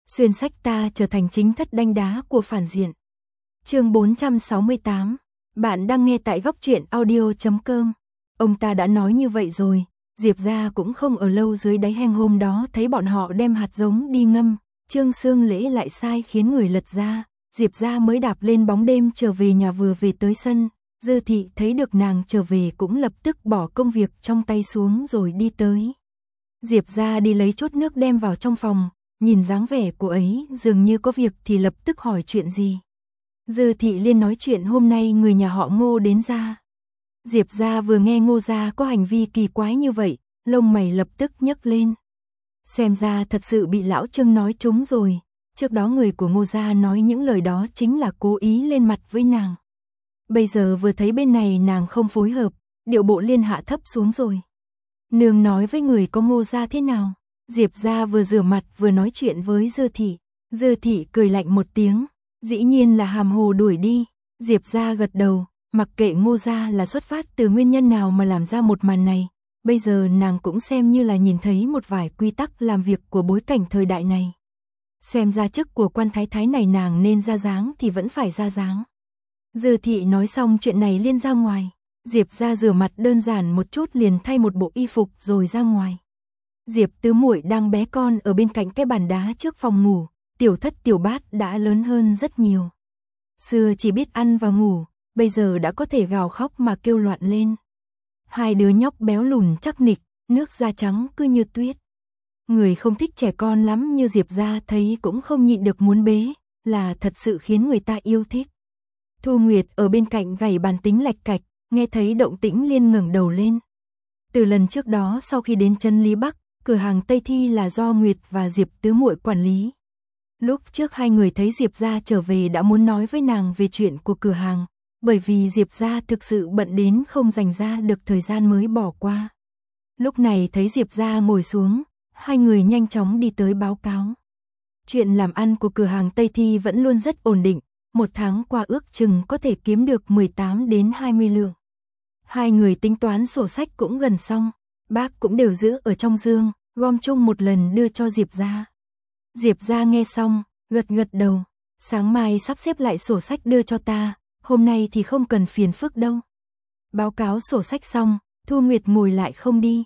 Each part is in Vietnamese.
Xuyên sách ta trở thành chính thất đanh đá của phản diện. Chương 468. Bạn đang nghe tại góc truyện audio.com. Ông ta đã nói như vậy rồi, Diệp gia cũng không ở lâu dưới đáy hang. Hôm đó thấy bọn họ đem hạt giống đi ngâm, Trương Sương Lễ lại sai khiến người lật ra, Diệp gia mới đạp lên bóng đêm trở về nhà. Vừa về tới sân, Dư Thị thấy được nàng trở về cũng lập tức bỏ công việc trong tay xuống rồi đi tới. Diệp gia đi lấy chốt nước đem vào trong phòng, nhìn dáng vẻ của ấy dường như có việc thì lập tức hỏi chuyện gì. Dư Thị liên nói chuyện hôm nay người nhà họ Ngô đến ra. Diệp gia vừa nghe Ngô gia có hành vi kỳ quái như vậy, lông mày lập tức nhấc lên. Xem ra thật sự bị lão Trương nói trúng rồi, trước đó người của Ngô gia nói những lời đó chính là cố ý lên mặt với nàng. Bây giờ vừa thấy bên này nàng không phối hợp, điệu bộ liên hạ thấp xuống rồi. Nương nói với người có Ngô gia thế nào? Diệp gia vừa rửa mặt vừa nói chuyện với Dư Thị. Dư Thị cười lạnh một tiếng, dĩ nhiên là hàm hồ đuổi đi. Diệp gia gật đầu, mặc kệ Ngô gia là xuất phát từ nguyên nhân nào mà làm ra một màn này, bây giờ nàng cũng xem như là nhìn thấy một vài quy tắc làm việc của bối cảnh thời đại này. Xem ra chức của quan thái thái này nàng nên ra dáng thì vẫn phải ra dáng. Dư Thị nói xong chuyện này liên ra ngoài. Diệp gia rửa mặt đơn giản một chút liền thay một bộ y phục rồi ra ngoài. Diệp Tứ Muội đang bé con ở bên cạnh cái bàn đá trước phòng ngủ, Tiểu Thất Tiểu Bát đã lớn hơn rất nhiều. Xưa chỉ biết ăn và ngủ, bây giờ đã có thể gào khóc mà kêu loạn lên. Hai đứa nhóc béo lùn chắc nịch, nước da trắng cứ như tuyết. Người không thích trẻ con lắm như Diệp gia thấy cũng không nhịn được muốn bế, là thật sự khiến người ta yêu thích. Thu Nguyệt ở bên cạnh gảy bàn tính lạch cạch, nghe thấy động tĩnh liền ngẩng đầu lên. Từ lần trước đó sau khi đến chân Lý Bắc, cửa hàng Tây Thi là do Nguyệt và Diệp Tứ Muội quản lý. Lúc trước hai người thấy Diệp gia trở về đã muốn nói với nàng về chuyện của cửa hàng, bởi vì Diệp gia thực sự bận đến không dành ra được thời gian mới bỏ qua. Lúc này thấy Diệp gia ngồi xuống, hai người nhanh chóng đi tới báo cáo. Chuyện làm ăn của cửa hàng Tây Thi vẫn luôn rất ổn định, một tháng qua ước chừng có thể kiếm được 18 đến 20 lượng. Hai người tính toán sổ sách cũng gần xong, bác cũng đều giữ ở trong dương, gom chung một lần đưa cho Diệp gia. Diệp gia nghe xong, gật gật đầu, sáng mai sắp xếp lại sổ sách đưa cho ta, hôm nay thì không cần phiền phức đâu. Báo cáo sổ sách xong, Thu Nguyệt ngồi lại không đi.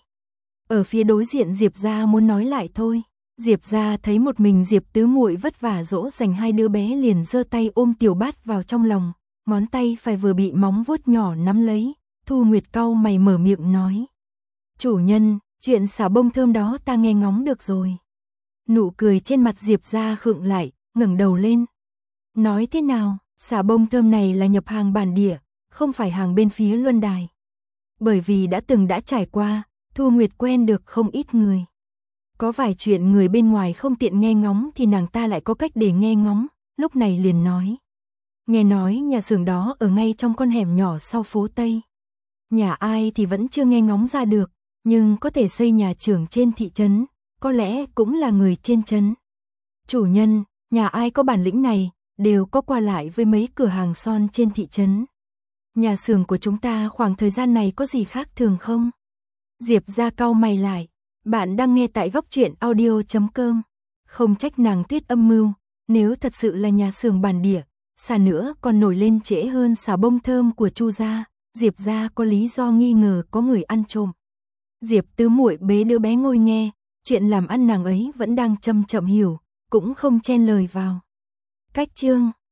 Ở phía đối diện Diệp gia muốn nói lại thôi. Diệp gia thấy một mình Diệp Tứ Muội vất vả dỗ dành hai đứa bé liền giơ tay ôm Tiểu Bát vào trong lòng, ngón tay phải vừa bị móng vuốt nhỏ nắm lấy. Thu Nguyệt cau mày mở miệng nói: "Chủ nhân, chuyện xả bông thơm đó ta nghe ngóng được rồi." Nụ cười trên mặt Diệp gia khựng lại, ngẩng đầu lên. "Nói thế nào, xả bông thơm này là nhập hàng bản địa, không phải hàng bên phía Luân Đài." Bởi vì đã trải qua, Thu Nguyệt quen được không ít người. Có vài chuyện người bên ngoài không tiện nghe ngóng thì nàng ta lại có cách để nghe ngóng, lúc này liền nói: "Nghe nói nhà xưởng đó ở ngay trong con hẻm nhỏ sau phố Tây. Nhà ai thì vẫn chưa nghe ngóng ra được, nhưng có thể xây nhà trưởng trên thị trấn, có lẽ cũng là người trên trấn. Chủ nhân, nhà ai có bản lĩnh này, đều có qua lại với mấy cửa hàng son trên thị trấn. Nhà xưởng của chúng ta khoảng thời gian này có gì khác thường không?" Diệp gia cau mày lại. Bạn đang nghe tại góc truyện audio.com. Không trách nàng Tuyết âm mưu, nếu thật sự là nhà xưởng bản địa, xả nữa còn nổi lên trễ hơn xả bông thơm của Chu gia, Diệp gia có lý do nghi ngờ có người ăn trộm. Diệp Tứ Muội bế đứa bé ngồi nghe, chuyện làm ăn nàng ấy vẫn đang chậm chậm hiểu, cũng không chen lời vào. Cách chương